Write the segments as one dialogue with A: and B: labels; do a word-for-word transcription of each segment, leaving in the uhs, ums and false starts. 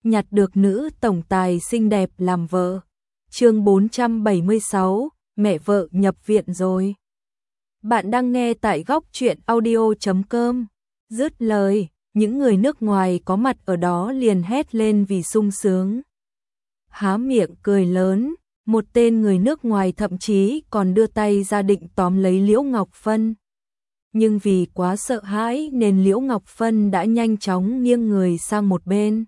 A: nhặt được nữ tổng tài xinh đẹp làm vợ. Chương bốn trăm bảy mươi sáu, mẹ vợ nhập viện rồi. Bạn đang nghe tại góc truyện audio chấm com. Dứt lời, những người nước ngoài có mặt ở đó liền hét lên vì sung sướng. Há miệng cười lớn, một tên người nước ngoài thậm chí còn đưa tay ra định tóm lấy Liễu Ngọc Phân. Nhưng vì quá sợ hãi nên Liễu Ngọc Phân đã nhanh chóng nghiêng người sang một bên.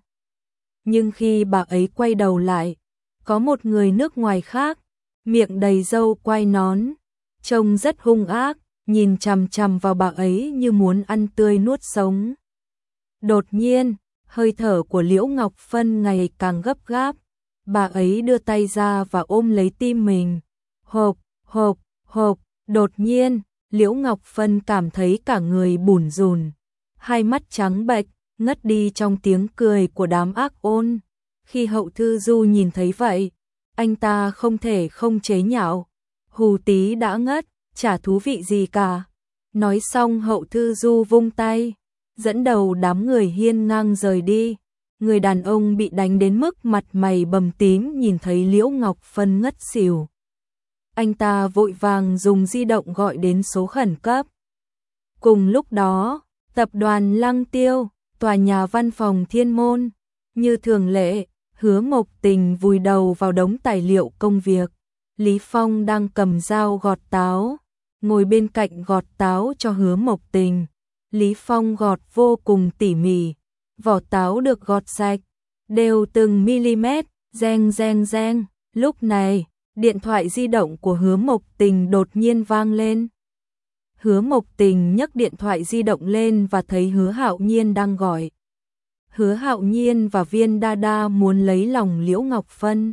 A: Nhưng khi bà ấy quay đầu lại, có một người nước ngoài khác, miệng đầy râu quai nón, trông rất hung ác, nhìn chằm chằm vào bà ấy như muốn ăn tươi nuốt sống. Đột nhiên, hơi thở của Liễu Ngọc Phân ngày càng gấp gáp, bà ấy đưa tay ra và ôm lấy tim mình. Hộp, hộp, hộp, đột nhiên, Liễu Ngọc Phân cảm thấy cả người bủn rủn, hai mắt trắng bệch, ngất đi trong tiếng cười của đám ác ôn. Khi Hậu Thư Du nhìn thấy vậy, anh ta không thể không chế nhạo. Hù tí đã ngất, chả thú vị gì cả. Nói xong Hậu Thư Du vung tay, dẫn đầu đám người hiên ngang rời đi. Người đàn ông bị đánh đến mức mặt mày bầm tím nhìn thấy Liễu Ngọc Phân ngất xỉu. Anh ta vội vàng dùng di động gọi đến số khẩn cấp. Cùng lúc đó, tập đoàn Lăng Tiêu, tòa nhà văn phòng Thiên Môn, như thường lệ, Hứa Mộc Tình vùi đầu vào đống tài liệu công việc. Lý Phong đang cầm dao gọt táo, ngồi bên cạnh gọt táo cho Hứa Mộc Tình. Lý Phong gọt vô cùng tỉ mỉ, vỏ táo được gọt sạch, đều từng mm, reng reng reng. Lúc này, điện thoại di động của Hứa Mộc Tình đột nhiên vang lên. Hứa Mộc Tình nhấc điện thoại di động lên và thấy Hứa Hạo Nhiên đang gọi. Hứa Hạo Nhiên và Viên Đa Đa muốn lấy lòng Liễu Ngọc Phân.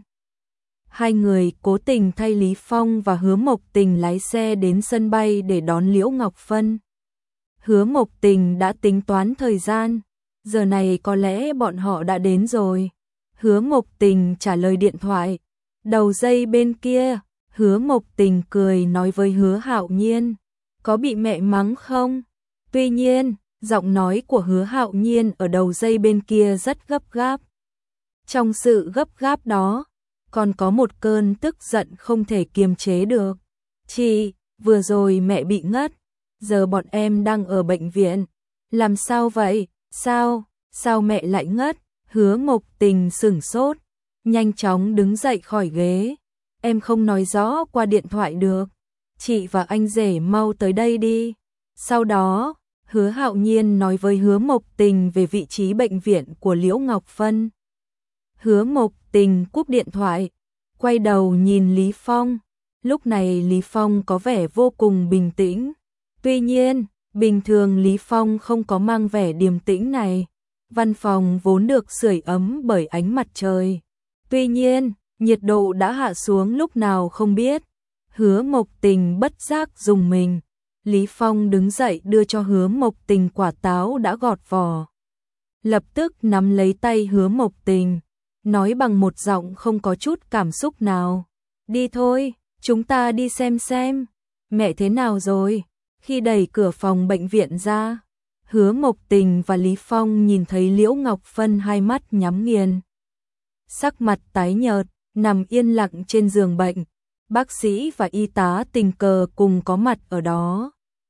A: Hai người cố tình thay Lý Phong và Hứa Mộc Tình lái xe đến sân bay để đón Liễu Ngọc Phân. Hứa Mộc Tình đã tính toán thời gian, giờ này có lẽ bọn họ đã đến rồi. Hứa Mộc Tình trả lời điện thoại. Đầu dây bên kia, Hứa Mộc Tình cười nói với Hứa Hạo Nhiên, có bị mẹ mắng không? Tuy nhiên, giọng nói của Hứa Hạo Nhiên ở đầu dây bên kia rất gấp gáp. Trong sự gấp gáp đó, còn có một cơn tức giận không thể kiềm chế được. Chị, vừa rồi mẹ bị ngất, giờ bọn em đang ở bệnh viện. Làm sao vậy? Sao? Sao mẹ lại ngất? Hứa Mộc Tình sửng sốt, nhanh chóng đứng dậy khỏi ghế. Em không nói rõ qua điện thoại được. Chị và anh rể mau tới đây đi. Sau đó, Hứa Hạo Nhiên nói với Hứa Mộc Tình về vị trí bệnh viện của Liễu Ngọc Phân. Hứa Mộc Tình cúp điện thoại, quay đầu nhìn Lý Phong. Lúc này Lý Phong có vẻ vô cùng bình tĩnh. Tuy nhiên, bình thường Lý Phong không có mang vẻ điềm tĩnh này. Văn phòng vốn được sưởi ấm bởi ánh mặt trời. Tuy nhiên, nhiệt độ đã hạ xuống lúc nào không biết. Hứa Mộc Tình bất giác rùng mình. Lý Phong đứng dậy đưa cho Hứa Mộc Tình quả táo đã gọt vỏ. Lập tức nắm lấy tay Hứa Mộc Tình, nói bằng một giọng không có chút cảm xúc nào. Đi thôi, chúng ta đi xem xem. Mẹ thế nào rồi? Khi đẩy cửa phòng bệnh viện ra, Hứa Mộc Tình và Lý Phong nhìn thấy Liễu Ngọc Phân hai mắt nhắm nghiền, sắc mặt tái nhợt, nằm yên lặng trên giường bệnh. Bác sĩ và y tá tình cờ cùng có mặt ở đó.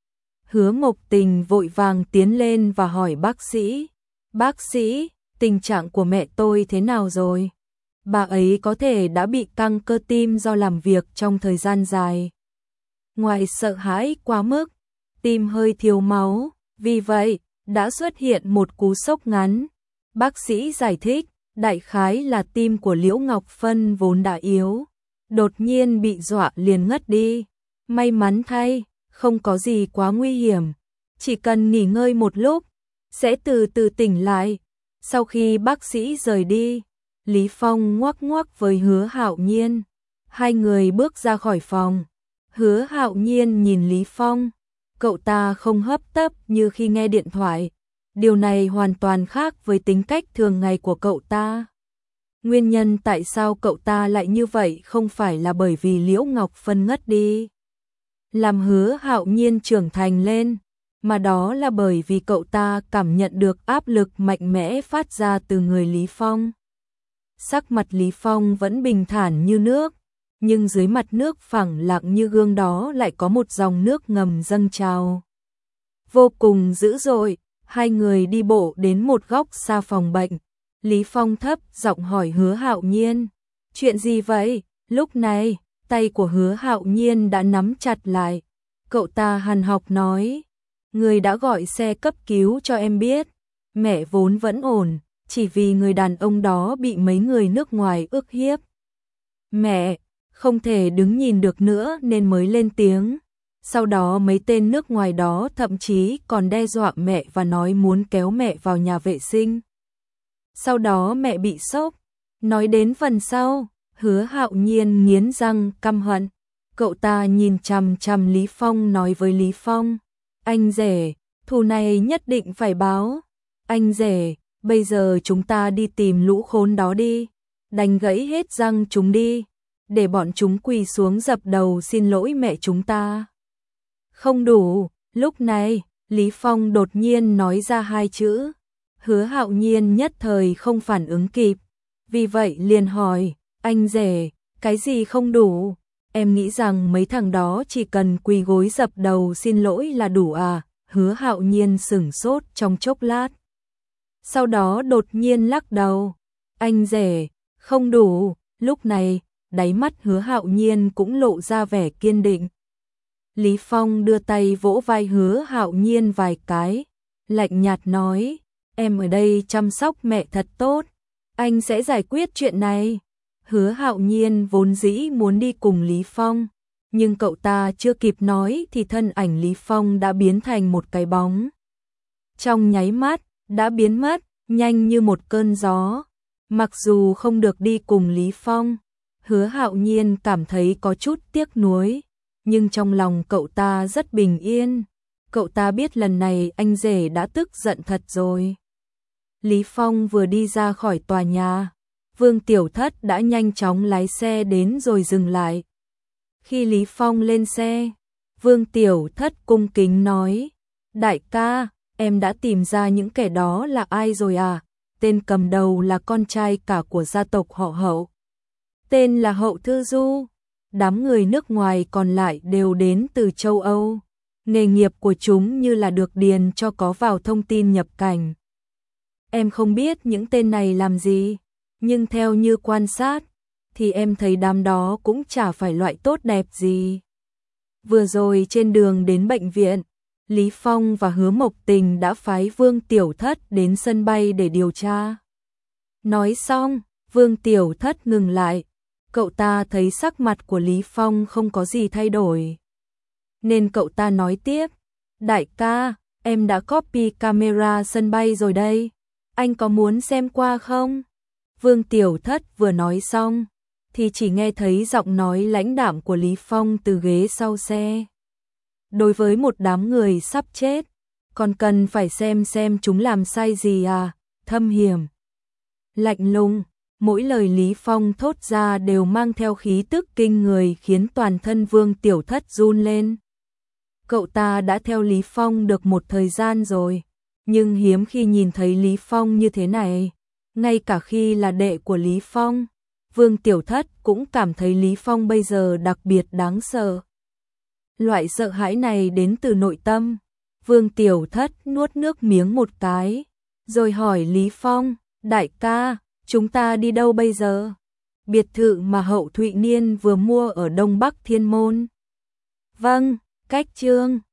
A: Hứa Mộc Tình vội vàng tiến lên và hỏi bác sĩ. Bác sĩ, tình trạng của mẹ tôi thế nào rồi? Bà ấy có thể đã bị căng cơ tim do làm việc trong thời gian dài. Ngoài sợ hãi quá mức, tim hơi thiếu máu, vì vậy đã xuất hiện một cú sốc ngắn. Bác sĩ giải thích, đại khái là tim của Liễu Ngọc Phân vốn đã yếu, đột nhiên bị dọa liền ngất đi. May mắn thay, không có gì quá nguy hiểm, chỉ cần nghỉ ngơi một lúc, sẽ từ từ tỉnh lại. Sau khi bác sĩ rời đi, Lý Phong ngoắc ngoắc với Hứa Hạo Nhiên. Hai người bước ra khỏi phòng. Hứa Hạo Nhiên nhìn Lý Phong, cậu ta không hấp tấp như khi nghe điện thoại. Điều này hoàn toàn khác với tính cách thường ngày của cậu ta. Nguyên nhân tại sao cậu ta lại như vậy không phải là bởi vì Liễu Ngọc Phân ngất đi, làm Hứa Hạo Nhiên trưởng thành lên, mà đó là bởi vì cậu ta cảm nhận được áp lực mạnh mẽ phát ra từ người Lý Phong. sắc mặt Lý Phong vẫn bình thản như nước, nhưng dưới mặt nước phẳng lặng như gương đó lại có một dòng nước ngầm dâng trào. Vô cùng dữ dội, hai người đi bộ đến một góc xa phòng bệnh. Lý Phong thấp giọng hỏi Hứa Hạo Nhiên, chuyện gì vậy? Lúc này, tay của Hứa Hạo Nhiên đã nắm chặt lại. Cậu ta hằn học nói, người đã gọi xe cấp cứu cho em biết, mẹ vốn vẫn ổn, chỉ vì người đàn ông đó bị mấy người nước ngoài ức hiếp. Mẹ không thể đứng nhìn được nữa nên mới lên tiếng. Sau đó mấy tên nước ngoài đó thậm chí còn đe dọa mẹ và nói muốn kéo mẹ vào nhà vệ sinh. Sau đó mẹ bị sốc. Nói đến phần sau, Hứa Hạo Nhiên nghiến răng căm hận. Cậu ta nhìn chằm chằm Lý Phong nói với Lý Phong, anh rể, thù này nhất định phải báo. Anh rể, bây giờ chúng ta đi tìm lũ khốn đó đi, đánh gãy hết răng chúng đi, để bọn chúng quỳ xuống dập đầu xin lỗi mẹ chúng ta. Không đủ, lúc này, Lý Phong đột nhiên nói ra hai chữ. Hứa Hạo Nhiên nhất thời không phản ứng kịp, vì vậy liền hỏi, anh rể, cái gì không đủ? Em nghĩ rằng mấy thằng đó chỉ cần quỳ gối dập đầu xin lỗi là đủ à? Hứa Hạo Nhiên sửng sốt trong chốc lát. Sau đó đột nhiên lắc đầu, anh rể, không đủ. Lúc này, đáy mắt Hứa Hạo Nhiên cũng lộ ra vẻ kiên định. Lý Phong đưa tay vỗ vai Hứa Hạo Nhiên vài cái, lạnh nhạt nói, em ở đây chăm sóc mẹ thật tốt, anh sẽ giải quyết chuyện này. Hứa Hạo Nhiên vốn dĩ muốn đi cùng Lý Phong, nhưng cậu ta chưa kịp nói thì thân ảnh Lý Phong đã biến thành một cái bóng. Trong nháy mắt, đã biến mất, nhanh như một cơn gió. Mặc dù không được đi cùng Lý Phong, Hứa Hạo Nhiên cảm thấy có chút tiếc nuối, nhưng trong lòng cậu ta rất bình yên. Cậu ta biết lần này anh rể đã tức giận thật rồi. Lý Phong vừa đi ra khỏi tòa nhà, Vương Tiểu Thất đã nhanh chóng lái xe đến rồi dừng lại. Khi Lý Phong lên xe, Vương Tiểu Thất cung kính nói, đại ca, em đã tìm ra những kẻ đó là ai rồi à? Tên cầm đầu là con trai cả của gia tộc họ Hậu. Tên là Hậu Thư Du. Đám người nước ngoài còn lại đều đến từ châu Âu. Nghề nghiệp của chúng như là được điền cho có vào thông tin nhập cảnh. Em không biết những tên này làm gì, nhưng theo như quan sát, thì em thấy đám đó cũng chả phải loại tốt đẹp gì. Vừa rồi trên đường đến bệnh viện, Lý Phong và Hứa Mộc Tình đã phái Vương Tiểu Thất đến sân bay để điều tra. Nói xong, Vương Tiểu Thất ngừng lại. Cậu ta thấy sắc mặt của Lý Phong không có gì thay đổi, nên cậu ta nói tiếp, đại ca, em đã copy camera sân bay rồi đây, anh có muốn xem qua không? Vương Tiểu Thất vừa nói xong, thì chỉ nghe thấy giọng nói lãnh đạm của Lý Phong từ ghế sau xe. Đối với một đám người sắp chết, còn cần phải xem xem chúng làm sai gì à? Thâm hiểm, lạnh lùng, mỗi lời Lý Phong thốt ra đều mang theo khí tức kinh người khiến toàn thân Vương Tiểu Thất run lên. Cậu ta đã theo Lý Phong được một thời gian rồi, nhưng hiếm khi nhìn thấy Lý Phong như thế này. Ngay cả khi là đệ của Lý Phong, Vương Tiểu Thất cũng cảm thấy Lý Phong bây giờ đặc biệt đáng sợ. Loại sợ hãi này đến từ nội tâm. Vương Tiểu Thất nuốt nước miếng một cái, rồi hỏi Lý Phong, đại ca, chúng ta đi đâu bây giờ? Biệt thự mà Hậu Thụy Niên vừa mua ở Đông Bắc Thiên Môn. Vâng, cách Trương.